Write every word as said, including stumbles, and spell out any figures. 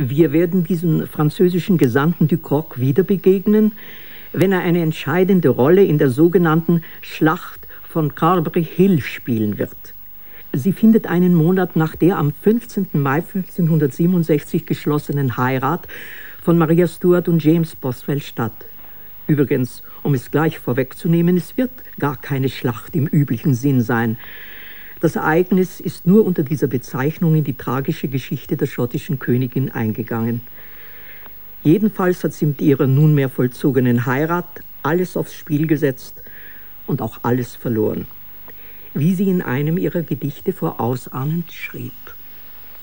Wir werden diesem französischen Gesandten Ducoq wieder begegnen, wenn er eine entscheidende Rolle in der sogenannten Schlacht von Carbery Hill spielen wird. Sie findet einen Monat nach der am fünfzehnten Mai fünfzehnhundertsiebenundsechzig geschlossenen Heirat von Maria Stuart und James Boswell statt. Übrigens, um es gleich vorwegzunehmen, es wird gar keine Schlacht im üblichen Sinn sein. Das Ereignis ist nur unter dieser Bezeichnung in die tragische Geschichte der schottischen Königin eingegangen. Jedenfalls hat sie mit ihrer nunmehr vollzogenen Heirat alles aufs Spiel gesetzt und auch alles verloren, wie sie in einem ihrer Gedichte vorausahnend schrieb.